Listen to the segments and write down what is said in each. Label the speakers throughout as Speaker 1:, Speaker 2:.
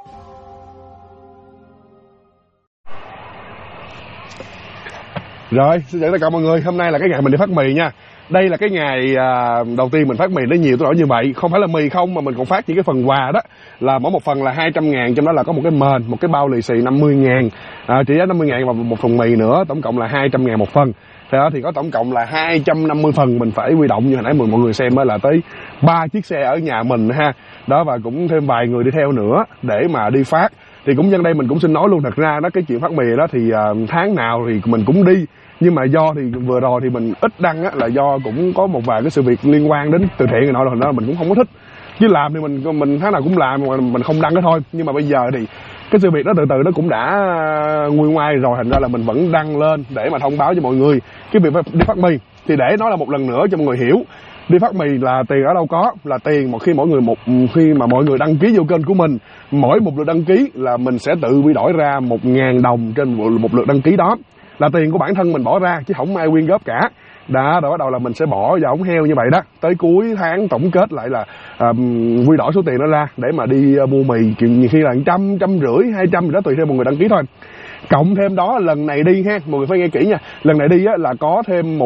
Speaker 1: Rồi, xin chào tất cả mọi người. Hôm nay là cái ngày mình đi phát mì nha. Đây là cái ngày đầu tiên mình phát mì nó nhiều tới nỗi như vậy. Không phải là mì không mà mình còn phát những cái phần quà đó. Là mỗi một phần là 200.000, trong đó là có một cái mền, một cái bao lì xì 50.000, trị giá 50.000 và một phần mì nữa, tổng cộng là 200.000 một phần. Thì có tổng cộng là 250 phần mình phải huy động, như hồi nãy mọi người xem là tới 3 chiếc xe ở nhà mình ha. Đó, và cũng thêm vài người đi theo nữa để mà đi phát. Thì cũng nhân đây mình cũng xin nói luôn, thật ra đó, cái chuyện phát mì đó thì tháng nào thì mình cũng đi, nhưng mà do thì vừa rồi thì mình ít đăng á, là do cũng có một vài cái sự việc liên quan đến từ thiện này nọ, rồi đó mình cũng không có thích, chứ làm thì mình tháng nào cũng làm mà mình không đăng cái thôi. Nhưng mà bây giờ thì cái sự việc đó từ từ nó cũng đã nguôi ngoai rồi, thành ra là mình vẫn đăng lên để mà thông báo cho mọi người cái việc đi phát mì. Thì để nói là một lần nữa cho mọi người hiểu, đi phát mì là tiền ở đâu có, là tiền khi khi mà mọi người đăng ký vô kênh của mình, mỗi một lượt đăng ký là mình sẽ tự quy đổi ra 1.000 đồng trên một lượt đăng ký, đó là tiền của bản thân mình bỏ ra chứ không ai quyên góp cả. Đó, rồi bắt đầu là mình sẽ bỏ vào ống heo như vậy đó, tới cuối tháng tổng kết lại là quy đổi số tiền đó ra để mà đi mua mì, nhiều khi là 100, 150, 200 gì đó tùy theo mọi người đăng ký thôi. Cộng thêm đó lần này đi ha, mọi người phải nghe kỹ nha, lần này đi á là có thêm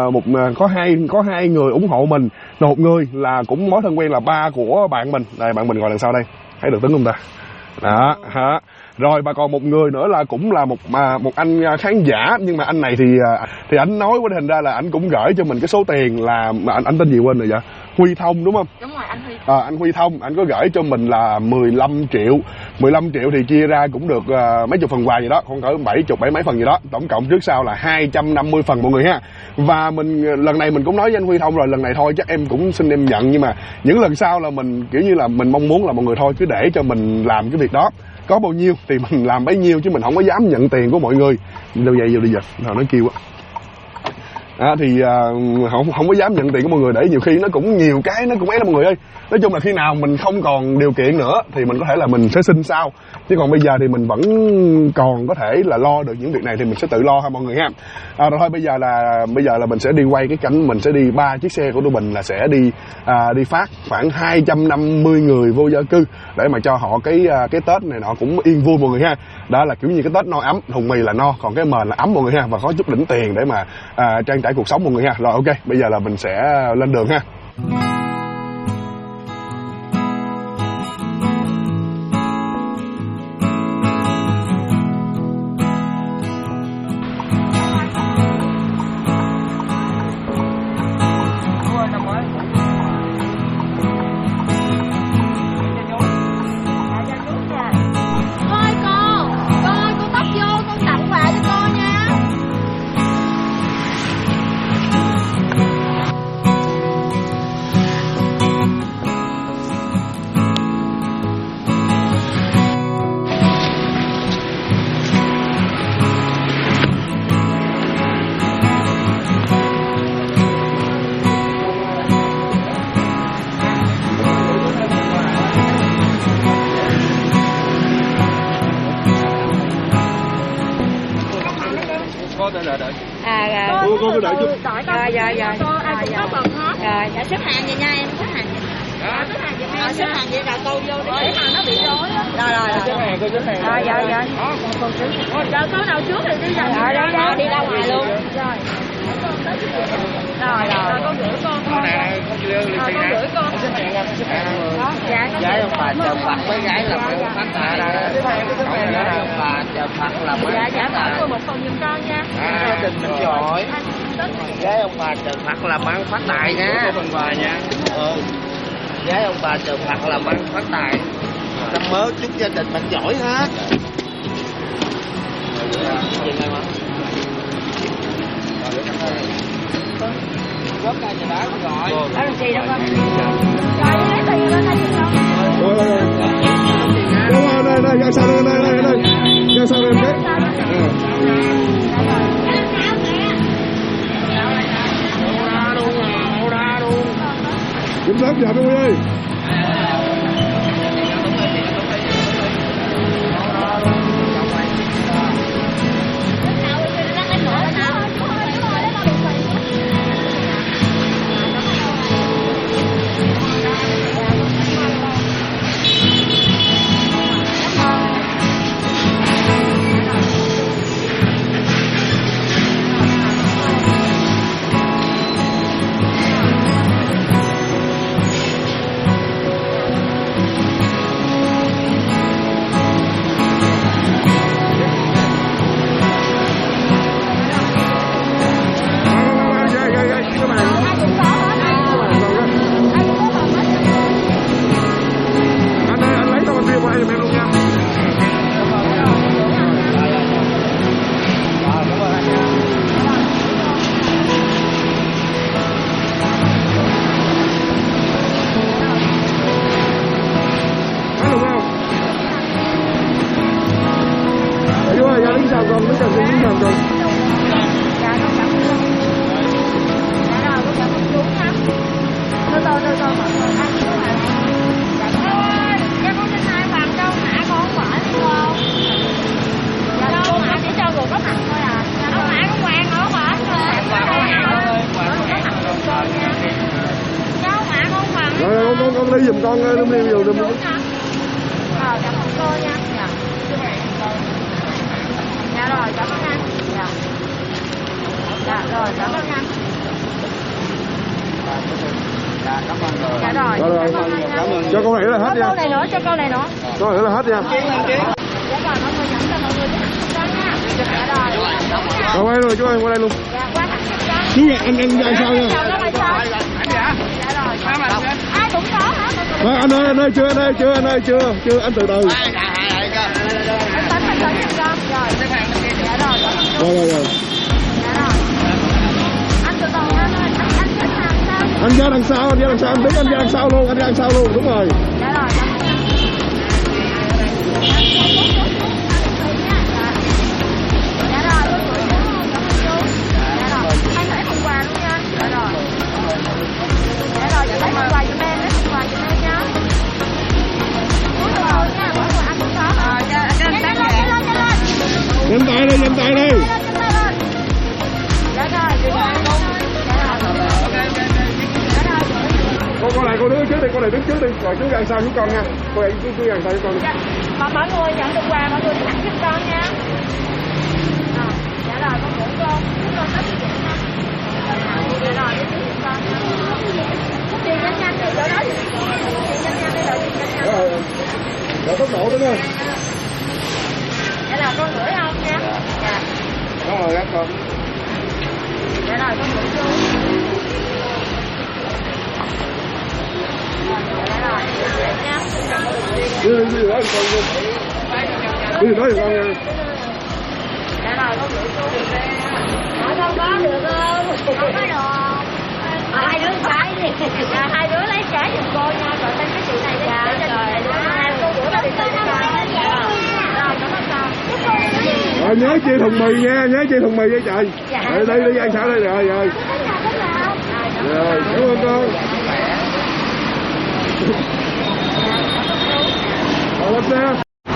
Speaker 1: có hai người ủng hộ mình, một người là cũng mối thân quen, là ba của bạn mình. Đây, bạn mình ngồi đằng sau đây, thấy được tính không ta? Đó hả. Rồi và còn một người nữa là cũng là một anh khán giả, nhưng mà anh này thì anh nói với thành ra là anh cũng gửi cho mình cái số tiền là anh tên gì quên rồi vậy? Huy Thông đúng không?
Speaker 2: Đúng rồi, anh Huy.
Speaker 1: Anh Huy Thông, anh có gửi cho mình là 15 triệu. 15 triệu thì chia ra cũng được mấy chục phần quà gì đó, khoảng cỡ 70 mấy phần gì đó. Tổng cộng trước sau là 250 phần mọi người ha. Và mình lần này mình cũng nói với anh Huy Thông rồi, lần này thôi chắc em cũng xin em nhận, nhưng mà những lần sau là mình kiểu như là mình mong muốn là mọi người thôi cứ để cho mình làm cái việc đó. Có bao nhiêu thì mình làm bấy nhiêu, chứ mình không có dám nhận tiền của mọi người. Đâu vậy giờ đi giờ, nó kêu á. Thì không có dám nhận tiền của mọi người, để nhiều khi nó cũng nhiều cái nó cũng ấy đó mọi người ơi. Nói chung là khi nào mình không còn điều kiện nữa thì mình có thể là mình sẽ xin sau, chứ còn bây giờ thì mình vẫn còn có thể là lo được những việc này thì mình sẽ tự lo ha mọi người ha. Rồi thôi bây giờ là mình sẽ đi quay cái cảnh mình sẽ đi 3 chiếc xe của tụi mình, là sẽ đi phát khoảng 250 người vô gia cư để mà cho họ cái Tết này nọ cũng yên vui mọi người ha. Đó là kiểu như cái Tết no ấm, thùng mì là no, còn cái mền là ấm mọi người ha, và có chút đỉnh tiền để mà trang trải cuộc sống mọi người ha. Rồi ok, bây giờ là mình sẽ lên đường ha. Cô cứ đợi chút.
Speaker 2: Rồi. Cô ai cũng có phần hết. Rồi, dạ xếp hàng vậy nha em, xếp hàng. Xếp hàng vậy em. Xếp hàng vậy là cô vô để mà nó bị rối á. Rồi.
Speaker 1: Xếp hàng, cô xếp hàng.
Speaker 2: Rồi. Rồi cô nào trước thì đi ra. Rồi đi ra ngoài luôn. Rồi. Rồi con gửi con. Con gửi con.
Speaker 3: Gái ông bà chờ Phật với gái là phải phát tài đó. Gái ông bà chờ Phật là phải phát tài.
Speaker 2: Dạ, cô một phần giùm con nha.
Speaker 3: Gia đình mình giỏi. Gái ông bà chờ Phật là mang phát tài nha. Có phần quà nha. Gái ông bà chờ Phật là mang phát tài. Năm mới chúc gia đình mình giỏi hết. Góp ca nhà đá rồi.
Speaker 2: Đó là gì đâu con. Rồi lấy tiền lên đây không?
Speaker 1: Đây, ra sau đây. Ra sau đây em thấy. Kiểm soát giờ mọi người ơi. ly giùm con nấm niêu vô giùm.
Speaker 2: Cảm ơn cô nha. Dạ rồi, cảm ơn anh. Dạ rồi, cảm ơn anh. Dạ rồi, cảm ơn.
Speaker 1: Cho câu này là hết nha.
Speaker 2: Câu này nữa, cho câu này nữa.
Speaker 1: Câu này là hết nha.
Speaker 2: Dạ rồi, mọi người dẫn cho mọi người đó nha. Dạ rồi.
Speaker 1: Qua đây rồi, chú ơi, qua đây luôn.
Speaker 2: Dạ, qua thẳng cho.
Speaker 1: Chú anh ra sao nha.
Speaker 2: Dạ rồi. Ai cũng có hả?
Speaker 1: Anh ơi, chưa, anh từ từ.
Speaker 2: Anh Tấn mình dẫn giùm con. Rồi. Dạ rồi.
Speaker 1: Rồi.
Speaker 2: Dạ rồi. Anh từ từ anh ơi, anh sẽ làm sao?
Speaker 1: Anh ra đằng sau, anh biết anh ra đằng sau luôn, đúng rồi.
Speaker 2: Dạ rồi.
Speaker 1: Nhanh tay đi. Con này con đứng trước đi, con này đứng trước đi, rồi chú ra sau giúp con nha. Con này chú ra sau giúp con đi.
Speaker 2: Mà mọi người nhận được quà, mọi người thẳng giúp con nha. Dạ rồi, con ngủ con có gì vậy nha. Dạ rồi, đi giúp con. Tiền nhanh đi, chỗ đó thì tiền nhanh đi, rồi tiền nhanh.
Speaker 1: Rồi tốc độ đúng không?
Speaker 2: Dạ là con gửi không nha. Dạ.
Speaker 1: Đúng rồi các con.
Speaker 2: Dạ rồi, con gửi luôn. Dạ rồi, nha.
Speaker 1: Đi đó thì con luôn. Đi đó thì con nha.
Speaker 2: Dạ rồi, con gửi luôn. Không có được không? Không có được. Hai đứa trái đi. Dạ, hai đứa lấy trái giùm cô nha. Rồi lên cái chị này đi. Dạ, rồi. Cô gửi ra tiền cho con. Rồi, cảm ơn con.
Speaker 1: Rồi nhớ chia thùng mì nha, với trời. Dạ. Đi ăn sao đây rồi. Rồi, cảm ơn con. Lên xe.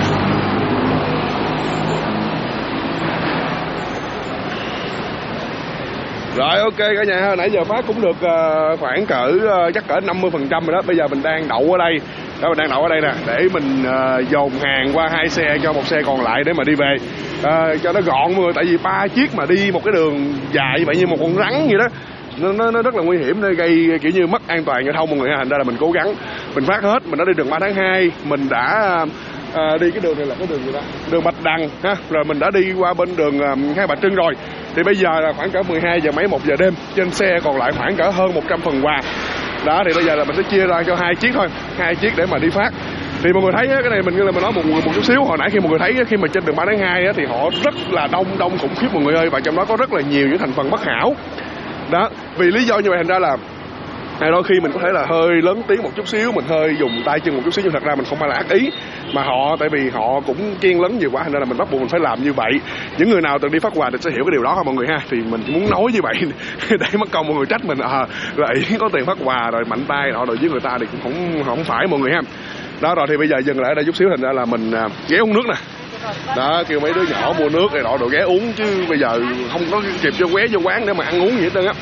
Speaker 1: Rồi ok cả nhà, nãy giờ phát cũng được khoảng chắc cỡ 50% rồi đó. Bây giờ mình đang đậu ở đây. Đó, mình đang đậu ở đây nè, để mình dồn hàng qua 2 xe cho một xe còn lại để mà đi về cho nó gọn mọi người. Tại vì 3 chiếc mà đi một cái đường dài vậy như một con rắn vậy đó, nó rất là nguy hiểm, để gây kiểu như mất an toàn giao thông mọi người. Thành ra là mình cố gắng mình phát hết. Mình đã đi đường 3 tháng 2, mình đã đi cái đường này là cái đường gì đó, đường Bạch Đằng ha, rồi mình đã đi qua bên đường Hai Bà Trưng rồi. Thì bây giờ là khoảng cỡ 12 giờ mấy 1 giờ đêm, trên xe còn lại khoảng cỡ hơn 100 phần quà đó. Thì bây giờ là mình sẽ chia ra cho 2 chiếc thôi, 2 chiếc để mà đi phát. Thì mọi người thấy cái này mình nói một chút xíu, hồi nãy khi mọi người thấy khi mà trên đường 3 tháng 2 thì họ rất là đông khủng khiếp mọi người ơi, và trong đó có rất là nhiều những thành phần bất hảo đó. Vì lý do như vậy thành ra là đôi khi mình có thể là hơi lớn tiếng một chút xíu, mình hơi dùng tay chân một chút xíu, nhưng thật ra mình không phải là ác ý, mà tại vì họ cũng kiêng lấn nhiều quá, thành ra là mình bắt buộc mình phải làm như vậy. Những người nào từng đi phát quà thì sẽ hiểu cái điều đó ha mọi người ha. Thì mình chỉ muốn nói như vậy để mất công mọi người trách mình là ý có tiền phát quà rồi mạnh tay họ đối với người ta thì cũng không phải mọi người ha. Đó rồi thì bây giờ dừng lại đây chút xíu, thành ra là mình ghé uống nước nè. Đó, kêu mấy đứa nhỏ mua nước để đồ ghé uống, chứ bây giờ không có kịp cho ghé vô quán để mà ăn uống gì hết trơn á.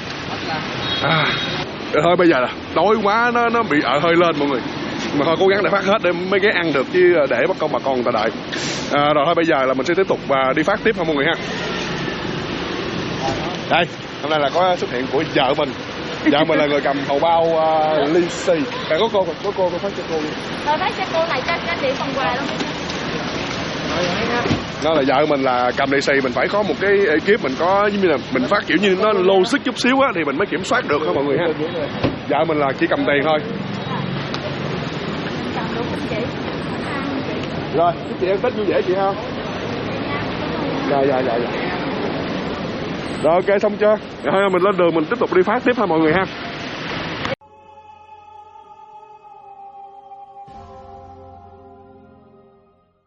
Speaker 1: Thôi bây giờ là đói quá, nó bị hơi lên mọi người, mà thôi cố gắng để phát hết để mới ghé ăn được, chứ để mất công bà con người ta đợi. Rồi thôi bây giờ là mình sẽ tiếp tục đi phát tiếp ha mọi người ha. Đây, hôm nay là có xuất hiện của vợ mình. Vợ mình là người cầm hầu bao lì xì. Có cô phát cho cô đi.
Speaker 2: Thôi phát cho cô này cho chị phần quà luôn.
Speaker 1: Nó là vợ mình là cầm lì xì, mình phải có một cái ekip, mình có giống như là mình phát kiểu như nó logic chút xíu á thì mình mới kiểm soát được ha mọi người ha. Vợ mình là chỉ cầm tiền thôi. Rồi, chị ăn Tết vui vẻ chị không? Dạ. Rồi ok xong chưa? Rồi mình lên đường mình tiếp tục đi phát tiếp ha mọi người ha.